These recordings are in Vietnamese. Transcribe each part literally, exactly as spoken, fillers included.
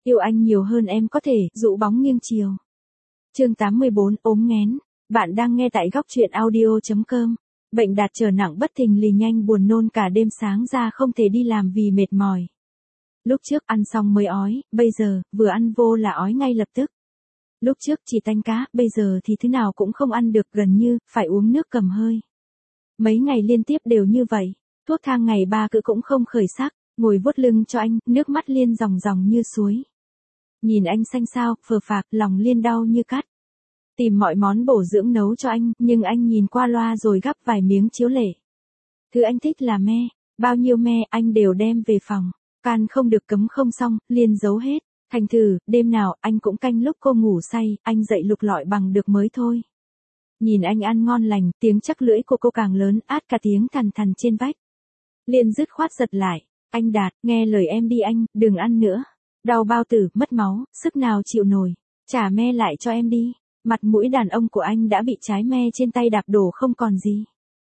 Yêu anh nhiều hơn em có thể, dụ bóng nghiêng chiều. Chương tám mươi bốn, ốm nghén. Bạn đang nghe tại góc truyện audio chấm com. Bệnh Đạt trở nặng bất thình lình, nhanh buồn nôn cả đêm, sáng ra không thể đi làm vì mệt mỏi. Lúc trước ăn xong mới ói, bây giờ, vừa ăn vô là ói ngay lập tức. Lúc trước chỉ tanh cá, bây giờ thì thứ nào cũng không ăn được, gần như, phải uống nước cầm hơi. Mấy ngày liên tiếp đều như vậy, thuốc thang ngày ba cữ cũng không khởi sắc, ngồi vuốt lưng cho anh, nước mắt Liên ròng ròng như suối. Nhìn anh xanh xao, phờ phạc, lòng Liên đau như cắt. Tìm mọi món bổ dưỡng nấu cho anh, nhưng anh nhìn qua loa rồi gắp vài miếng chiếu lệ. Thứ anh thích là me, bao nhiêu me anh đều đem về phòng, can không được cấm không xong, Liên giấu hết. Thành thử, đêm nào anh cũng canh lúc cô ngủ say, anh dậy lục lọi bằng được mới thôi. Nhìn anh ăn ngon lành, tiếng chắc lưỡi của cô càng lớn, át cả tiếng thằn thằn trên vách. Liên dứt khoát giật lại, anh Đạt, nghe lời em đi anh, đừng ăn nữa. Đau bao tử, mất máu, sức nào chịu nổi, trả me lại cho em đi. Mặt mũi đàn ông của anh đã bị trái me trên tay đạp đổ không còn gì.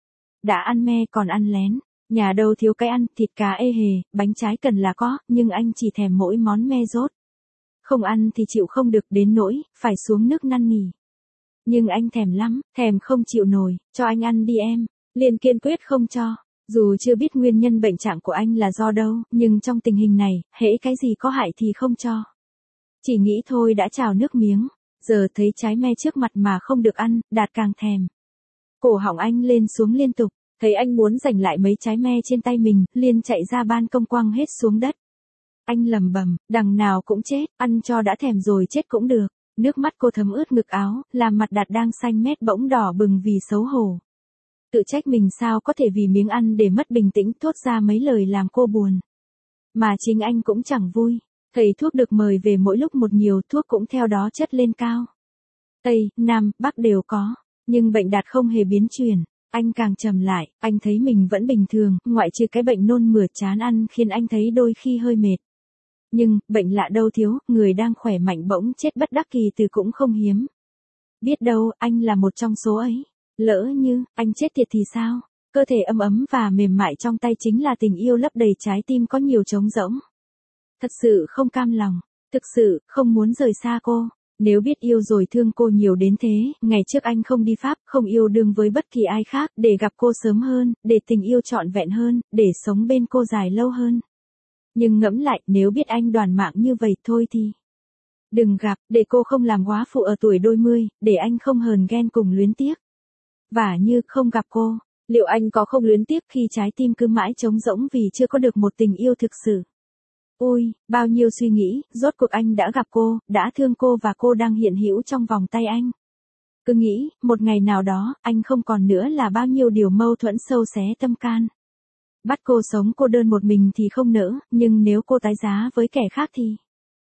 Đã ăn me còn ăn lén, nhà đâu thiếu cái ăn, thịt cá ê hề, bánh trái cần là có, nhưng anh chỉ thèm mỗi món me rốt. Không ăn thì chịu không được, đến nỗi, phải xuống nước năn nỉ. Nhưng anh thèm lắm, thèm không chịu nổi, cho anh ăn đi em. Liên kiên quyết không cho. Dù chưa biết nguyên nhân bệnh trạng của anh là do đâu, nhưng trong tình hình này, hễ cái gì có hại thì không cho. Chỉ nghĩ thôi đã trào nước miếng, giờ thấy trái me trước mặt mà không được ăn, Đạt càng thèm. Cổ họng anh lên xuống liên tục, thấy anh muốn giành lại mấy trái me trên tay mình, Liên chạy ra ban công quăng hết xuống đất. Anh lầm bầm, đằng nào cũng chết, ăn cho đã thèm rồi chết cũng được. Nước mắt cô thấm ướt ngực áo, làm mặt Đạt đang xanh mét bỗng đỏ bừng vì xấu hổ. Tự trách mình sao có thể vì miếng ăn để mất bình tĩnh, thốt ra mấy lời làm cô buồn. Mà chính anh cũng chẳng vui, thầy thuốc được mời về mỗi lúc một nhiều, thuốc cũng theo đó chất lên cao. Tây, Nam, Bắc đều có, nhưng bệnh Đạt không hề biến chuyển. Anh càng trầm lại, anh thấy mình vẫn bình thường, ngoại trừ cái bệnh nôn mửa chán ăn khiến anh thấy đôi khi hơi mệt. Nhưng, bệnh lạ đâu thiếu, người đang khỏe mạnh bỗng chết bất đắc kỳ từ cũng không hiếm. Biết đâu, anh là một trong số ấy. Lỡ như, anh chết thiệt thì sao? Cơ thể ấm ấm và mềm mại trong tay chính là tình yêu lấp đầy trái tim có nhiều trống rỗng. Thật sự không cam lòng, thực sự, không muốn rời xa cô. Nếu biết yêu rồi thương cô nhiều đến thế, ngày trước anh không đi Pháp, không yêu đương với bất kỳ ai khác, để gặp cô sớm hơn, để tình yêu trọn vẹn hơn, để sống bên cô dài lâu hơn. Nhưng ngẫm lại, nếu biết anh đoàn mạng như vậy thôi thì đừng gặp, để cô không làm góa phụ ở tuổi đôi mươi, để anh không hờn ghen cùng luyến tiếc. Và như không gặp cô, liệu anh có không luyến tiếc khi trái tim cứ mãi trống rỗng vì chưa có được một tình yêu thực sự? Ôi, bao nhiêu suy nghĩ, rốt cuộc anh đã gặp cô, đã thương cô và cô đang hiện hữu trong vòng tay anh. Cứ nghĩ, một ngày nào đó, anh không còn nữa là bao nhiêu điều mâu thuẫn sâu xé tâm can. Bắt cô sống cô đơn một mình thì không nỡ, nhưng nếu cô tái giá với kẻ khác thì...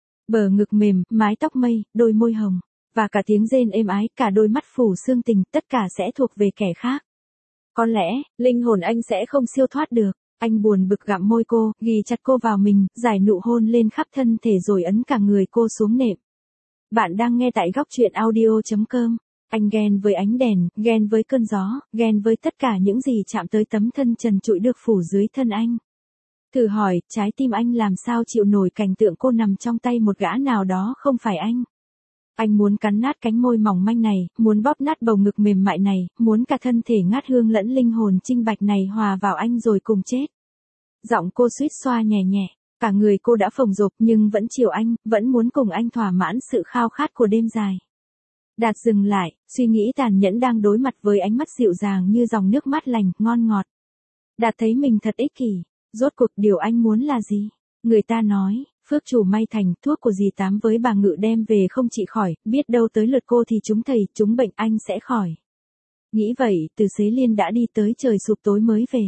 Bờ ngực mềm, mái tóc mây, đôi môi hồng, và cả tiếng rên êm ái, cả đôi mắt phủ sương tình, tất cả sẽ thuộc về kẻ khác. Có lẽ, linh hồn anh sẽ không siêu thoát được. Anh buồn bực gặm môi cô, ghì chặt cô vào mình, giải nụ hôn lên khắp thân thể rồi ấn cả người cô xuống nệm. Bạn đang nghe tại góc truyện audio chấm com. Anh ghen với ánh đèn, ghen với cơn gió, ghen với tất cả những gì chạm tới tấm thân trần trụi được phủ dưới thân anh. Thử hỏi, trái tim anh làm sao chịu nổi cảnh tượng cô nằm trong tay một gã nào đó không phải anh. Anh muốn cắn nát cánh môi mỏng manh này, muốn bóp nát bầu ngực mềm mại này, muốn cả thân thể ngát hương lẫn linh hồn trinh bạch này hòa vào anh rồi cùng chết. Giọng cô suýt xoa nhẹ nhẹ, cả người cô đã phồng rộp nhưng vẫn chiều anh, vẫn muốn cùng anh thỏa mãn sự khao khát của đêm dài. Đạt dừng lại, suy nghĩ tàn nhẫn đang đối mặt với ánh mắt dịu dàng như dòng nước mát lành, ngon ngọt. Đạt thấy mình thật ích kỷ, rốt cuộc điều anh muốn là gì? Người ta nói, phước chủ may thành, thuốc của dì Tám với bà Ngự đem về không trị khỏi, biết đâu tới lượt cô thì chúng thầy, chúng bệnh anh sẽ khỏi. Nghĩ vậy, từ xế Liên đã đi tới trời sụp tối mới về.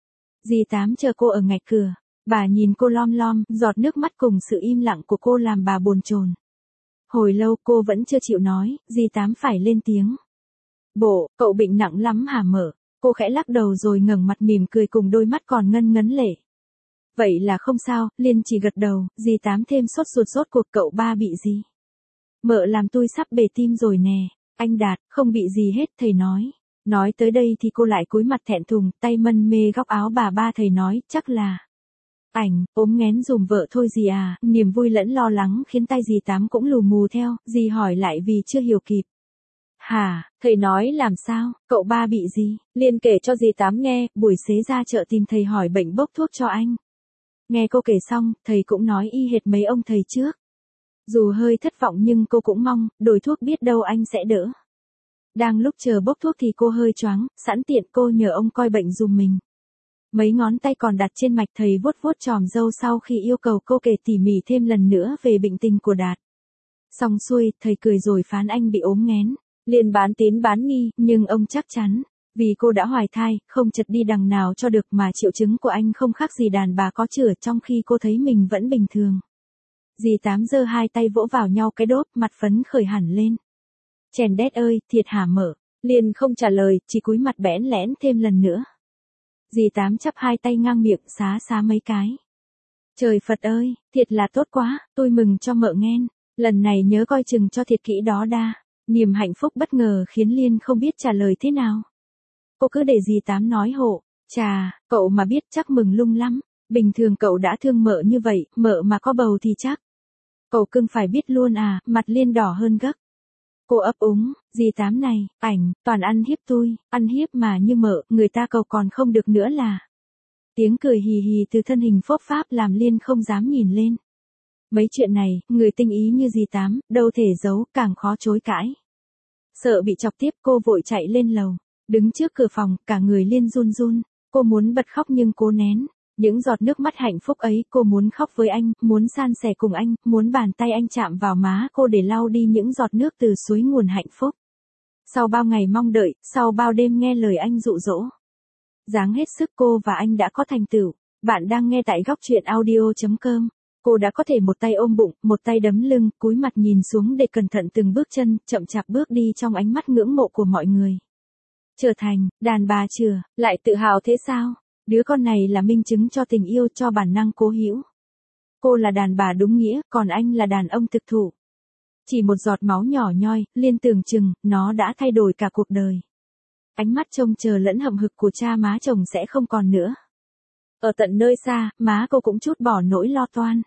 Dì Tám chờ cô ở ngạch cửa, bà nhìn cô lom lom, giọt nước mắt cùng sự im lặng của cô làm bà bồn chồn. Hồi lâu cô vẫn chưa chịu nói, dì Tám phải lên tiếng. Bộ, cậu bệnh nặng lắm hả Mở? Cô khẽ lắc đầu rồi ngẩng mặt mỉm cười cùng đôi mắt còn ngân ngấn lệ. Vậy là không sao, Liên chỉ gật đầu, dì Tám thêm sốt ruột rốt cuộc cậu ba bị gì? Mợ làm tôi sắp bể tim rồi nè. Anh Đạt, không bị gì hết, thầy nói. Nói tới đây thì cô lại cúi mặt thẹn thùng, tay mân mê góc áo bà ba, thầy nói, chắc là... Ảnh, ốm nghén dùm vợ thôi dì à, niềm vui lẫn lo lắng khiến tay dì Tám cũng lù mù theo, dì hỏi lại vì chưa hiểu kịp. Hả, thầy nói làm sao, cậu ba bị gì? Liên kể cho dì Tám nghe, buổi xế ra chợ tìm thầy hỏi bệnh bốc thuốc cho anh. Nghe cô kể xong, thầy cũng nói y hệt mấy ông thầy trước. Dù hơi thất vọng nhưng cô cũng mong, đổi thuốc biết đâu anh sẽ đỡ. Đang lúc chờ bốc thuốc thì cô hơi choáng, sẵn tiện cô nhờ ông coi bệnh giùm mình. Mấy ngón tay còn đặt trên mạch thầy vuốt vuốt tròm râu sau khi yêu cầu cô kể tỉ mỉ thêm lần nữa về bệnh tình của Đạt. Xong xuôi, thầy cười rồi phán anh bị ốm nghén. Liền bán tín bán nghi, nhưng ông chắc chắn. Vì cô đã hoài thai, không chật đi đằng nào cho được mà triệu chứng của anh không khác gì đàn bà có chửa trong khi cô thấy mình vẫn bình thường. Dì Tám giơ hai tay vỗ vào nhau cái đốt, mặt phấn khởi hẳn lên. Chèn đét ơi, thiệt hả mở. Liền không trả lời, chỉ cúi mặt bẽn lẽn thêm lần nữa. Dì Tám chắp hai tay ngang miệng xá xá mấy cái. Trời Phật ơi, thiệt là tốt quá, tôi mừng cho mợ nghen. Lần này nhớ coi chừng cho thiệt kỹ đó đa. Niềm hạnh phúc bất ngờ khiến Liên không biết trả lời thế nào. Cô cứ để dì Tám nói hộ. Chà, cậu mà biết chắc mừng lung lắm. Bình thường cậu đã thương mợ như vậy, mợ mà có bầu thì chắc. Cậu cưng phải biết luôn à, mặt Liên đỏ hơn gấp. Cô ấp úng, dì Tám này, ảnh, toàn ăn hiếp tôi, ăn hiếp mà như mợ, người ta cầu còn không được nữa là. Tiếng cười hì hì từ thân hình phốp pháp làm Liên không dám nhìn lên. Mấy chuyện này, người tinh ý như dì Tám, đâu thể giấu, càng khó chối cãi. Sợ bị chọc tiếp cô vội chạy lên lầu. Đứng trước cửa phòng, cả người Liên run run. Cô muốn bật khóc nhưng cố nén. Những giọt nước mắt hạnh phúc ấy, cô muốn khóc với anh, muốn san sẻ cùng anh, muốn bàn tay anh chạm vào má cô để lau đi những giọt nước từ suối nguồn hạnh phúc. Sau bao ngày mong đợi, sau bao đêm nghe lời anh dụ dỗ. Dáng hết sức cô và anh đã có thành tựu. Bạn đang nghe tại góc truyện audio chấm com. Cô đã có thể một tay ôm bụng, một tay đấm lưng, cúi mặt nhìn xuống để cẩn thận từng bước chân, chậm chạp bước đi trong ánh mắt ngưỡng mộ của mọi người. Trở thành, đàn bà chừa, lại tự hào thế sao? Đứa con này là minh chứng cho tình yêu, cho bản năng cố hữu. Cô là đàn bà đúng nghĩa, còn anh là đàn ông thực thụ. Chỉ một giọt máu nhỏ nhoi, Liên tưởng chừng, nó đã thay đổi cả cuộc đời. Ánh mắt trông chờ lẫn hậm hực của cha má chồng sẽ không còn nữa. Ở tận nơi xa, má cô cũng trút bỏ nỗi lo toan.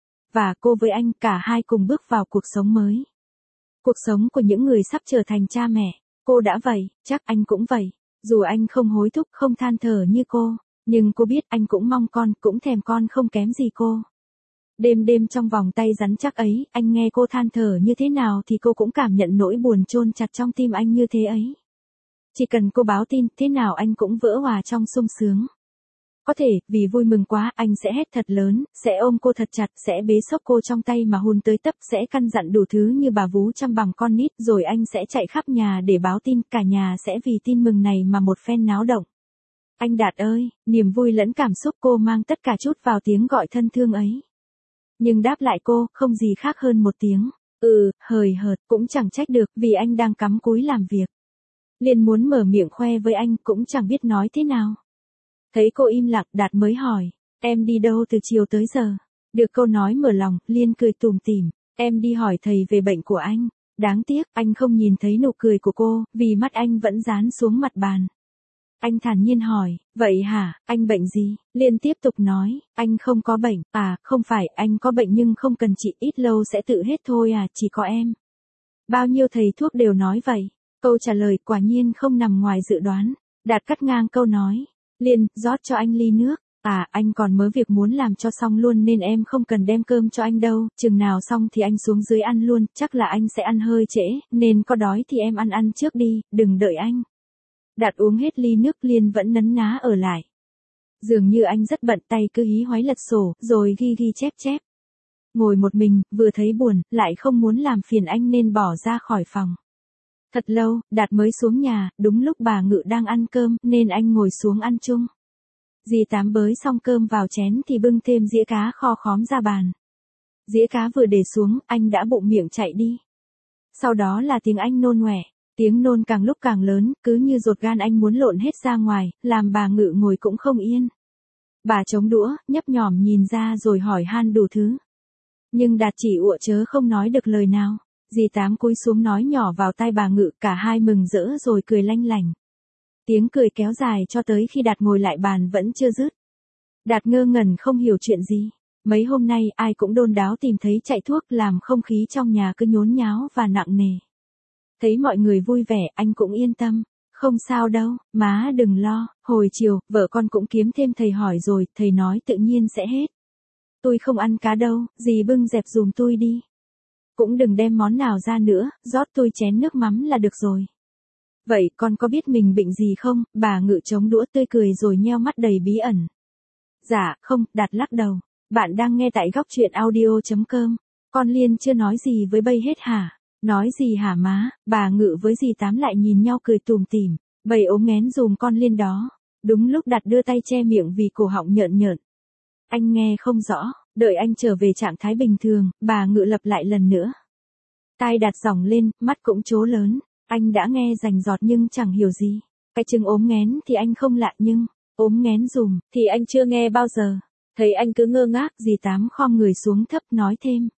Và cô với anh, cả hai cùng bước vào cuộc sống mới. Cuộc sống của những người sắp trở thành cha mẹ. Cô đã vậy, chắc anh cũng vậy. Dù anh không hối thúc, không than thở như cô. Nhưng cô biết anh cũng mong con, cũng thèm con không kém gì cô. Đêm đêm trong vòng tay rắn chắc ấy, anh nghe cô than thở như thế nào thì cô cũng cảm nhận nỗi buồn chôn chặt trong tim anh như thế ấy. Chỉ cần cô báo tin, thế nào anh cũng vỡ hòa trong sung sướng. Có thể, vì vui mừng quá, anh sẽ hét thật lớn, sẽ ôm cô thật chặt, sẽ bế xốc cô trong tay mà hôn tới tấp, sẽ căn dặn đủ thứ như bà vú chăm bằng con nít, rồi anh sẽ chạy khắp nhà để báo tin, cả nhà sẽ vì tin mừng này mà một phen náo động. Anh Đạt ơi, niềm vui lẫn cảm xúc cô mang tất cả chút vào tiếng gọi thân thương ấy. Nhưng đáp lại cô, không gì khác hơn một tiếng, ừ, hời hợt, cũng chẳng trách được, vì anh đang cắm cúi làm việc. Liên muốn mở miệng khoe với anh, cũng chẳng biết nói thế nào. Thấy cô im lặng, Đạt mới hỏi, em đi đâu từ chiều tới giờ? Được câu nói mở lòng, Liên cười tủm tỉm, em đi hỏi thầy về bệnh của anh. Đáng tiếc, anh không nhìn thấy nụ cười của cô, vì mắt anh vẫn dán xuống mặt bàn. Anh thản nhiên hỏi, vậy hả, anh bệnh gì? Liên tiếp tục nói, anh không có bệnh, à, không phải, anh có bệnh nhưng không cần trị, ít lâu sẽ tự hết thôi à, chỉ có em. Bao nhiêu thầy thuốc đều nói vậy. Câu trả lời quả nhiên không nằm ngoài dự đoán. Đạt cắt ngang câu nói. Liên, rót cho anh ly nước. À, anh còn mớ việc muốn làm cho xong luôn nên em không cần đem cơm cho anh đâu, chừng nào xong thì anh xuống dưới ăn luôn, chắc là anh sẽ ăn hơi trễ, nên có đói thì em ăn ăn trước đi, đừng đợi anh. Đạt uống hết ly nước, Liên vẫn nấn ná ở lại. Dường như anh rất bận, tay cứ hí hoáy lật sổ, rồi ghi ghi chép chép. Ngồi một mình, vừa thấy buồn, lại không muốn làm phiền anh nên bỏ ra khỏi phòng. Thật lâu, Đạt mới xuống nhà, đúng lúc bà Ngự đang ăn cơm, nên anh ngồi xuống ăn chung. Dì Tám bới xong cơm vào chén thì bưng thêm dĩa cá kho khóm ra bàn. Dĩa cá vừa để xuống, anh đã bụng miệng chạy đi. Sau đó là tiếng anh nôn ngoẻ, tiếng nôn càng lúc càng lớn, cứ như ruột gan anh muốn lộn hết ra ngoài, làm bà Ngự ngồi cũng không yên. Bà chống đũa, nhấp nhỏm nhìn ra rồi hỏi han đủ thứ. Nhưng Đạt chỉ ụa chớ không nói được lời nào. Dì Tám cúi xuống nói nhỏ vào tai bà Ngự, cả hai mừng rỡ rồi cười lanh lảnh. Tiếng cười kéo dài cho tới khi Đạt ngồi lại bàn vẫn chưa dứt. Đạt ngơ ngẩn không hiểu chuyện gì. Mấy hôm nay ai cũng đôn đáo tìm thấy chạy thuốc làm không khí trong nhà cứ nhốn nháo và nặng nề. Thấy mọi người vui vẻ anh cũng yên tâm. Không sao đâu, má đừng lo, hồi chiều, vợ con cũng kiếm thêm thầy hỏi rồi, thầy nói tự nhiên sẽ hết. Tôi không ăn cá đâu, dì bưng dẹp dùm tôi đi. Cũng đừng đem món nào ra nữa, rót tôi chén nước mắm là được rồi. Vậy con có biết mình bệnh gì không? Bà Ngự chống đũa tươi cười rồi nheo mắt đầy bí ẩn. Dạ, không, Đạt lắc đầu. Bạn đang nghe tại góc truyện audio.com. Con Liên chưa nói gì với Bây hết hả? Nói gì hả má? Bà Ngự với dì Tám lại nhìn nhau cười tùm tìm. Bây ốm nghén dùm con Liên đó. Đúng lúc Đạt đưa tay che miệng vì cổ họng nhợn nhợn. Anh nghe không rõ, đợi anh trở về trạng thái bình thường, bà Ngự lặp lại lần nữa. Tai Đạt giỏng lên, mắt cũng trố lớn. Anh đã nghe rành rọt nhưng chẳng hiểu gì. Cái chừng ốm nghén thì anh không lạ nhưng ốm nghén dùm thì anh chưa nghe bao giờ. Thấy anh cứ ngơ ngác, dì Tám khom người xuống thấp nói thêm.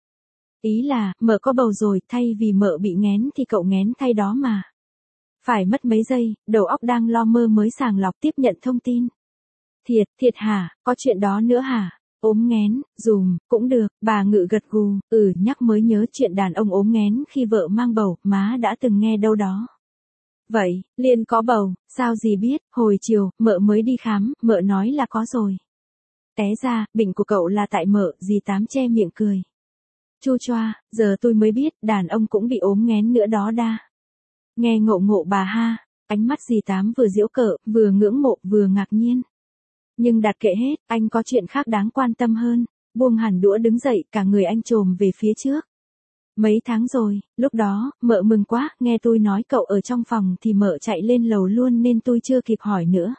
Ý là, mợ có bầu rồi, thay vì mợ bị nghén thì cậu nghén thay đó mà. Phải mất mấy giây, đầu óc đang lo mơ mới sàng lọc tiếp nhận thông tin. Thiệt, thiệt hả, có chuyện đó nữa hả? Ốm nghén, dùm, cũng được, bà Ngự gật gù, ừ, nhắc mới nhớ chuyện đàn ông ốm nghén khi vợ mang bầu, má đã từng nghe đâu đó. Vậy, Liên có bầu, sao dì biết, hồi chiều, mợ mới đi khám, mợ nói là có rồi. Té ra, bệnh của cậu là tại mợ, dì Tám che miệng cười. Chu choa, giờ tôi mới biết, đàn ông cũng bị ốm nghén nữa đó đa. Nghe ngộ ngộ bà ha, ánh mắt dì Tám vừa giễu cợt, vừa ngưỡng mộ, vừa ngạc nhiên. Nhưng Đạt kệ hết, anh có chuyện khác đáng quan tâm hơn. Buông hẳn đũa đứng dậy, cả người anh trồm về phía trước. Mấy tháng rồi, lúc đó, mợ mừng quá, nghe tôi nói cậu ở trong phòng thì mợ chạy lên lầu luôn nên tôi chưa kịp hỏi nữa.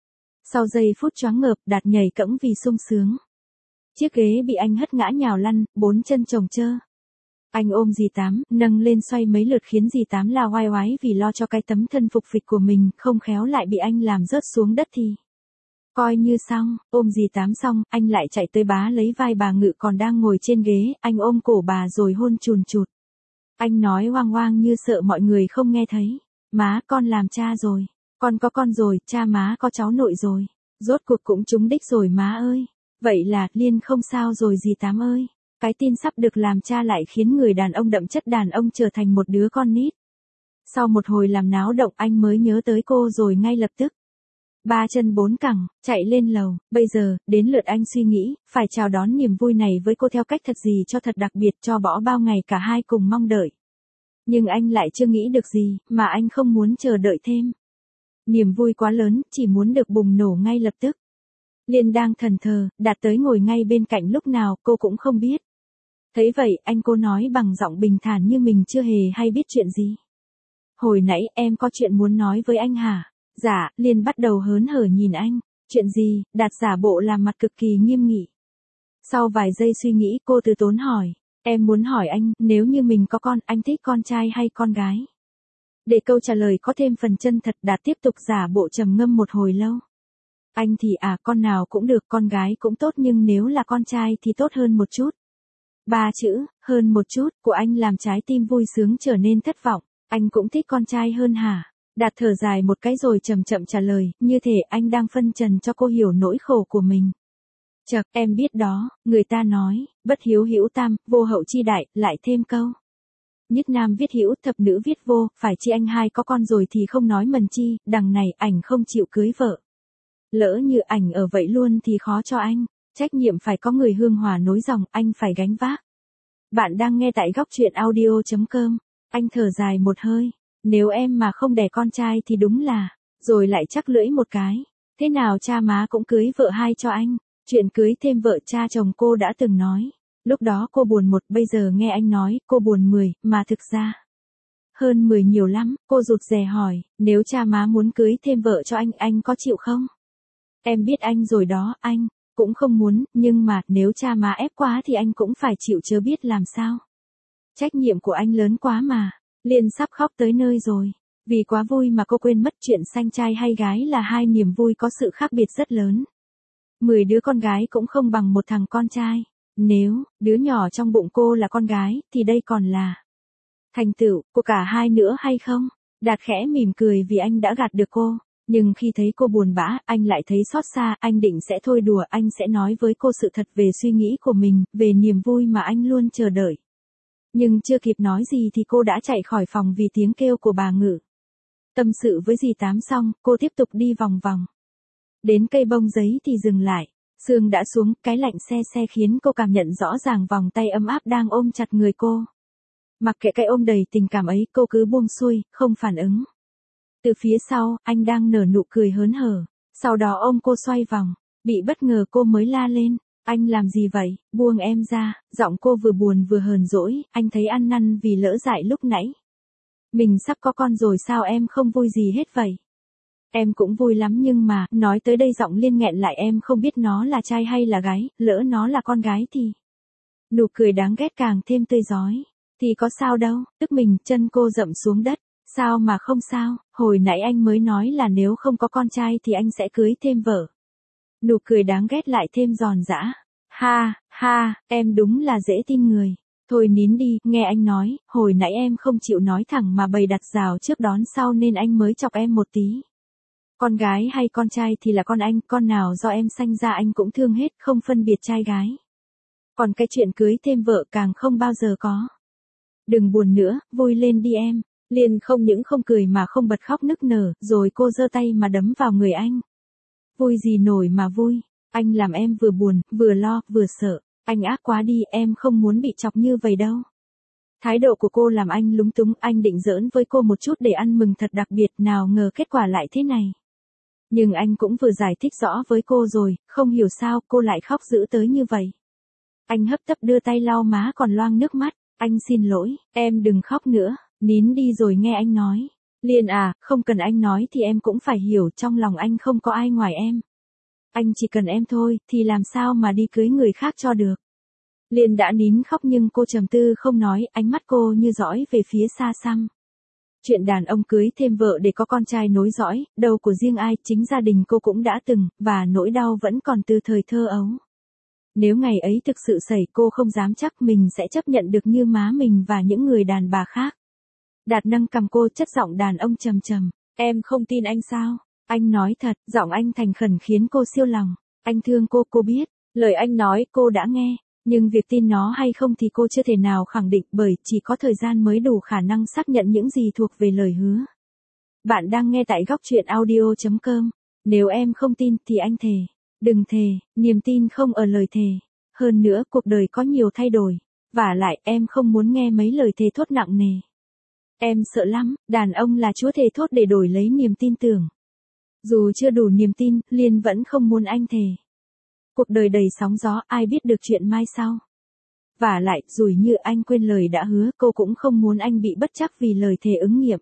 Sau giây phút choáng ngợp, Đạt nhảy cẫng vì sung sướng. Chiếc ghế bị anh hất ngã nhào lăn, bốn chân chồng chơ. Anh ôm dì Tám, nâng lên xoay mấy lượt khiến dì Tám la oai oái vì lo cho cái tấm thân phục phịch của mình, không khéo lại bị anh làm rớt xuống đất thì. Coi như xong, ôm dì Tám xong, anh lại chạy tới bá lấy vai bà Ngự còn đang ngồi trên ghế, anh ôm cổ bà rồi hôn chùn chụt. Anh nói oang oang như sợ mọi người không nghe thấy. Má, con làm cha rồi. Con có con rồi, cha má có cháu nội rồi. Rốt cuộc cũng trúng đích rồi má ơi. Vậy là, Liên không sao rồi dì Tám ơi. Cái tin sắp được làm cha lại khiến người đàn ông đậm chất đàn ông trở thành một đứa con nít. Sau một hồi làm náo động anh mới nhớ tới cô rồi ngay lập tức. Ba chân bốn cẳng, chạy lên lầu, bây giờ, đến lượt anh suy nghĩ, phải chào đón niềm vui này với cô theo cách thật gì cho thật đặc biệt cho bỏ bao ngày cả hai cùng mong đợi. Nhưng anh lại chưa nghĩ được gì, mà anh không muốn chờ đợi thêm. Niềm vui quá lớn, chỉ muốn được bùng nổ ngay lập tức. Liên đang thần thờ, Đạt tới ngồi ngay bên cạnh lúc nào cô cũng không biết. Thấy vậy, anh cô nói bằng giọng bình thản như mình chưa hề hay biết chuyện gì. Hồi nãy em có chuyện muốn nói với anh hả? Dạ, Liên bắt đầu hớn hở nhìn anh. Chuyện gì? Đạt giả bộ làm mặt cực kỳ nghiêm nghị. Sau vài giây suy nghĩ cô từ tốn hỏi. Em muốn hỏi anh, nếu như mình có con, anh thích con trai hay con gái? Để câu trả lời có thêm phần chân thật, Đạt tiếp tục giả bộ trầm ngâm một hồi lâu. Anh thì à, con nào cũng được, con gái cũng tốt nhưng nếu là con trai thì tốt hơn một chút. Ba chữ, hơn một chút, của anh làm trái tim vui sướng trở nên thất vọng. Anh cũng thích con trai hơn hả? Đạt thở dài một cái rồi chậm chậm trả lời, như thể anh đang phân trần cho cô hiểu nỗi khổ của mình. Chậc, em biết đó, người ta nói, bất hiếu hữu tam, vô hậu chi đại, lại thêm câu. Nhất nam viết hữu, thập nữ viết vô, phải chi anh hai có con rồi thì không nói mần chi, đằng này ảnh không chịu cưới vợ. Lỡ như ảnh ở vậy luôn thì khó cho anh, trách nhiệm phải có người hương hòa nối dòng, anh phải gánh vác. Bạn đang nghe tại góc truyện audio.com, anh thở dài một hơi. Nếu em mà không đẻ con trai thì đúng là, rồi lại chắc lưỡi một cái. Thế nào cha má cũng cưới vợ hai cho anh. Chuyện cưới thêm vợ cha chồng cô đã từng nói. Lúc đó cô buồn một, bây giờ nghe anh nói, cô buồn mười, mà thực ra. Hơn mười nhiều lắm, cô rụt rè hỏi, nếu cha má muốn cưới thêm vợ cho anh, anh có chịu không? Em biết anh rồi đó, anh, cũng không muốn, nhưng mà, nếu cha má ép quá thì anh cũng phải chịu chớ biết làm sao. Trách nhiệm của anh lớn quá mà. Liên sắp khóc tới nơi rồi. Vì quá vui mà cô quên mất chuyện sanh trai hay gái là hai niềm vui có sự khác biệt rất lớn. Mười đứa con gái cũng không bằng một thằng con trai. Nếu, đứa nhỏ trong bụng cô là con gái, thì đây còn là thành tựu của cả hai nữa hay không? Đạt khẽ mỉm cười vì anh đã gạt được cô. Nhưng khi thấy cô buồn bã, anh lại thấy xót xa, anh định sẽ thôi đùa, anh sẽ nói với cô sự thật về suy nghĩ của mình, về niềm vui mà anh luôn chờ đợi. Nhưng chưa kịp nói gì thì cô đã chạy khỏi phòng vì tiếng kêu của bà Ngự. Tâm sự với dì Tám xong, cô tiếp tục đi vòng vòng. Đến cây bông giấy thì dừng lại. Sương đã xuống, cái lạnh se se khiến cô cảm nhận rõ ràng vòng tay ấm áp đang ôm chặt người cô. Mặc kệ cái ôm đầy tình cảm ấy, cô cứ buông xuôi, không phản ứng. Từ phía sau, anh đang nở nụ cười hớn hở. Sau đó ôm cô xoay vòng. Bị bất ngờ cô mới la lên. Anh làm gì vậy, buông em ra. Giọng cô vừa buồn vừa hờn dỗi, anh thấy ăn năn vì lỡ dại lúc nãy. Mình sắp có con rồi sao em không vui gì hết vậy? Em cũng vui lắm nhưng mà, nói tới đây giọng Liên nghẹn lại, em không biết nó là trai hay là gái, lỡ nó là con gái thì. Nụ cười đáng ghét càng thêm tươi rói. Thì có sao đâu, tức mình, chân cô dậm xuống đất. Sao mà không sao, hồi nãy anh mới nói là nếu không có con trai thì anh sẽ cưới thêm vợ. Nụ cười đáng ghét lại thêm giòn giã. Ha, ha, em đúng là dễ tin người. Thôi nín đi, nghe anh nói, hồi nãy em không chịu nói thẳng mà bày đặt rào trước đón sau nên anh mới chọc em một tí. Con gái hay con trai thì là con anh, con nào do em sanh ra anh cũng thương hết, không phân biệt trai gái. Còn cái chuyện cưới thêm vợ càng không bao giờ có. Đừng buồn nữa, vui lên đi em. Liên không những không cười mà không bật khóc nức nở, rồi cô giơ tay mà đấm vào người anh. Vui gì nổi mà vui, anh làm em vừa buồn, vừa lo, vừa sợ. Anh ác quá đi, em không muốn bị chọc như vậy đâu. Thái độ của cô làm anh lúng túng, anh định giỡn với cô một chút để ăn mừng thật đặc biệt, nào ngờ kết quả lại thế này. Nhưng anh cũng vừa giải thích rõ với cô rồi, không hiểu sao cô lại khóc dữ tới như vậy. Anh hấp tấp đưa tay lau má còn loang nước mắt, anh xin lỗi, em đừng khóc nữa, nín đi rồi nghe anh nói. Liên à, không cần anh nói thì em cũng phải hiểu, trong lòng anh không có ai ngoài em. Anh chỉ cần em thôi, thì làm sao mà đi cưới người khác cho được. Liên đã nín khóc nhưng cô trầm tư không nói, ánh mắt cô như dõi về phía xa xăm. Chuyện đàn ông cưới thêm vợ để có con trai nối dõi, đâu của riêng ai, chính gia đình cô cũng đã từng, và nỗi đau vẫn còn từ thời thơ ấu. Nếu ngày ấy thực sự xảy, cô không dám chắc mình sẽ chấp nhận được như má mình và những người đàn bà khác. Đạt nâng cầm cô, chất giọng đàn ông trầm trầm. Em không tin anh sao? Anh nói thật, giọng anh thành khẩn khiến cô siêu lòng. Anh thương cô, cô biết. Lời anh nói cô đã nghe. Nhưng việc tin nó hay không thì cô chưa thể nào khẳng định, bởi chỉ có thời gian mới đủ khả năng xác nhận những gì thuộc về lời hứa. Bạn đang nghe tại góc truyện audio chấm com. Nếu em không tin thì anh thề. Đừng thề, niềm tin không ở lời thề. Hơn nữa cuộc đời có nhiều thay đổi. Vả lại em không muốn nghe mấy lời thề thốt nặng nề. Em sợ lắm, đàn ông là chúa thề thốt để đổi lấy niềm tin tưởng. Dù chưa đủ niềm tin, Liên vẫn không muốn anh thề. Cuộc đời đầy sóng gió, ai biết được chuyện mai sau. Vả lại, rủi như anh quên lời đã hứa, cô cũng không muốn anh bị bất trắc vì lời thề ứng nghiệm.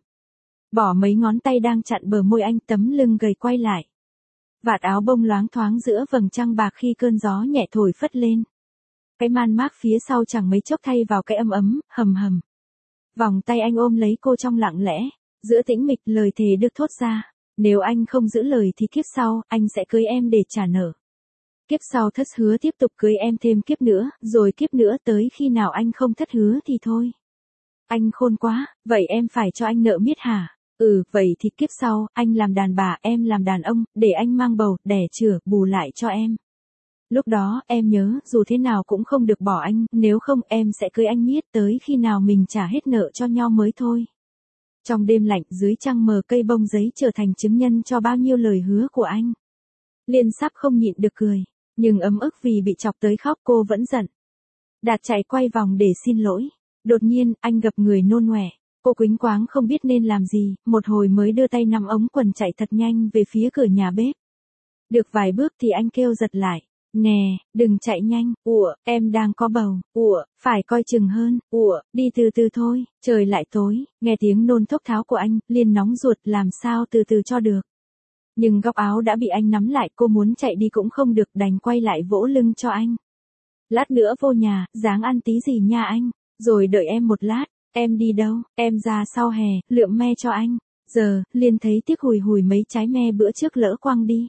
Bỏ mấy ngón tay đang chặn bờ môi anh, tấm lưng gầy quay lại. Vạt áo bông loáng thoáng giữa vầng trăng bạc khi cơn gió nhẹ thổi phất lên. Cái man mác phía sau chẳng mấy chốc thay vào cái ấm ấm, hầm hầm. Vòng tay anh ôm lấy cô trong lặng lẽ, giữa tĩnh mịch lời thề được thốt ra. Nếu anh không giữ lời thì kiếp sau, anh sẽ cưới em để trả nợ. Kiếp sau thất hứa tiếp tục cưới em thêm kiếp nữa, rồi kiếp nữa, tới khi nào anh không thất hứa thì thôi. Anh khôn quá, vậy em phải cho anh nợ miết hả? Ừ, vậy thì kiếp sau, anh làm đàn bà, em làm đàn ông, để anh mang bầu, đẻ chửa, bù lại cho em. Lúc đó, em nhớ, dù thế nào cũng không được bỏ anh, nếu không em sẽ cưới anh miết tới khi nào mình trả hết nợ cho nhau mới thôi. Trong đêm lạnh, dưới trăng mờ, cây bông giấy trở thành chứng nhân cho bao nhiêu lời hứa của anh. Liên sắp không nhịn được cười, nhưng ấm ức vì bị chọc tới khóc cô vẫn giận. Đạt chạy quay vòng để xin lỗi. Đột nhiên, anh gập người nôn ngoẻ. Cô quýnh quáng không biết nên làm gì, một hồi mới đưa tay nắm ống quần chạy thật nhanh về phía cửa nhà bếp. Được vài bước thì anh kêu giật lại. Nè, đừng chạy nhanh, ủa, em đang có bầu, ủa, phải coi chừng hơn, ủa, đi từ từ thôi, trời lại tối, nghe tiếng nôn thốc tháo của anh, Liên nóng ruột làm sao từ từ cho được. Nhưng góc áo đã bị anh nắm lại, cô muốn chạy đi cũng không được, đành quay lại vỗ lưng cho anh. Lát nữa vô nhà, ráng ăn tí gì nha anh, rồi đợi em một lát, em đi đâu, em ra sau hè, lượm me cho anh. Giờ, Liên thấy tiếc hùi hùi mấy trái me bữa trước lỡ quăng đi.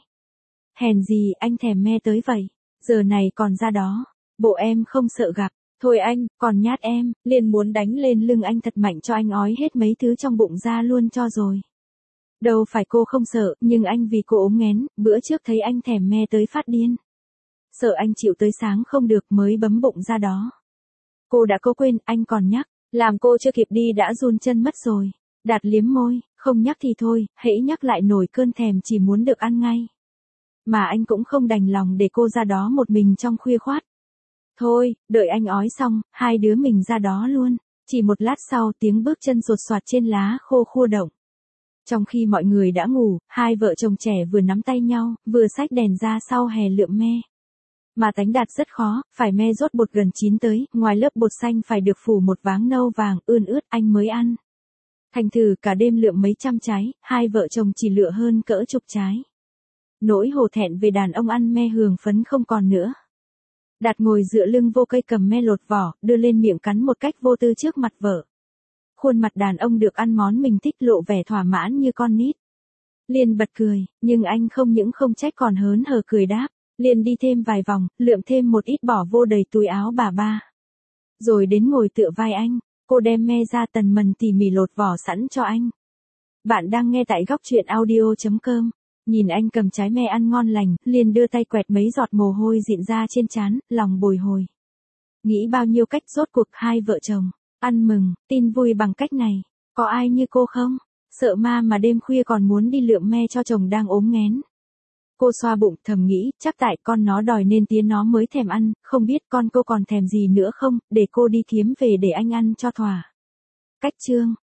Hèn gì anh thèm me tới vậy, giờ này còn ra đó, bộ em không sợ gặp, thôi anh, còn nhát em, Liên muốn đánh lên lưng anh thật mạnh cho anh ói hết mấy thứ trong bụng ra luôn cho rồi. Đâu phải cô không sợ, nhưng anh vì cô ốm nghén, bữa trước thấy anh thèm me tới phát điên. Sợ anh chịu tới sáng không được mới bấm bụng ra đó. Cô đã cố quên, anh còn nhắc, làm cô chưa kịp đi đã run chân mất rồi. Đạt liếm môi, không nhắc thì thôi, hễ nhắc lại nổi cơn thèm chỉ muốn được ăn ngay. Mà anh cũng không đành lòng để cô ra đó một mình trong khuya khoát. Thôi, đợi anh ói xong, hai đứa mình ra đó luôn. Chỉ một lát sau tiếng bước chân sột soạt trên lá khô khua động. Trong khi mọi người đã ngủ, hai vợ chồng trẻ vừa nắm tay nhau, vừa xách đèn ra sau hè lượm me. Mà Tánh Đạt rất khó, phải me rốt bột gần chín tới, ngoài lớp bột xanh phải được phủ một váng nâu vàng, ươn ướt anh mới ăn. Thành thử cả đêm lượm mấy trăm trái, hai vợ chồng chỉ lựa hơn cỡ chục trái. Nỗi hổ thẹn về đàn ông ăn me hường phấn không còn nữa. Đạt ngồi dựa lưng vô cây cầm me lột vỏ, đưa lên miệng cắn một cách vô tư trước mặt vợ. Khuôn mặt đàn ông được ăn món mình thích lộ vẻ thỏa mãn như con nít. Liên bật cười, nhưng anh không những không trách còn hớn hở cười đáp. Liên đi thêm vài vòng, lượm thêm một ít bỏ vô đầy túi áo bà ba. Rồi đến ngồi tựa vai anh, cô đem me ra tần mần tỉ mỉ lột vỏ sẵn cho anh. Bạn đang nghe tại góc truyện audio chấm com. Nhìn anh cầm trái me ăn ngon lành, Liên đưa tay quẹt mấy giọt mồ hôi dịn ra trên trán, lòng bồi hồi. Nghĩ bao nhiêu cách rốt cuộc hai vợ chồng, ăn mừng, tin vui bằng cách này. Có ai như cô không? Sợ ma mà đêm khuya còn muốn đi lượm me cho chồng đang ốm nghén. Cô xoa bụng thầm nghĩ, chắc tại con nó đòi nên tía nó mới thèm ăn, không biết con cô còn thèm gì nữa không, để cô đi kiếm về để anh ăn cho thỏa. Cách chương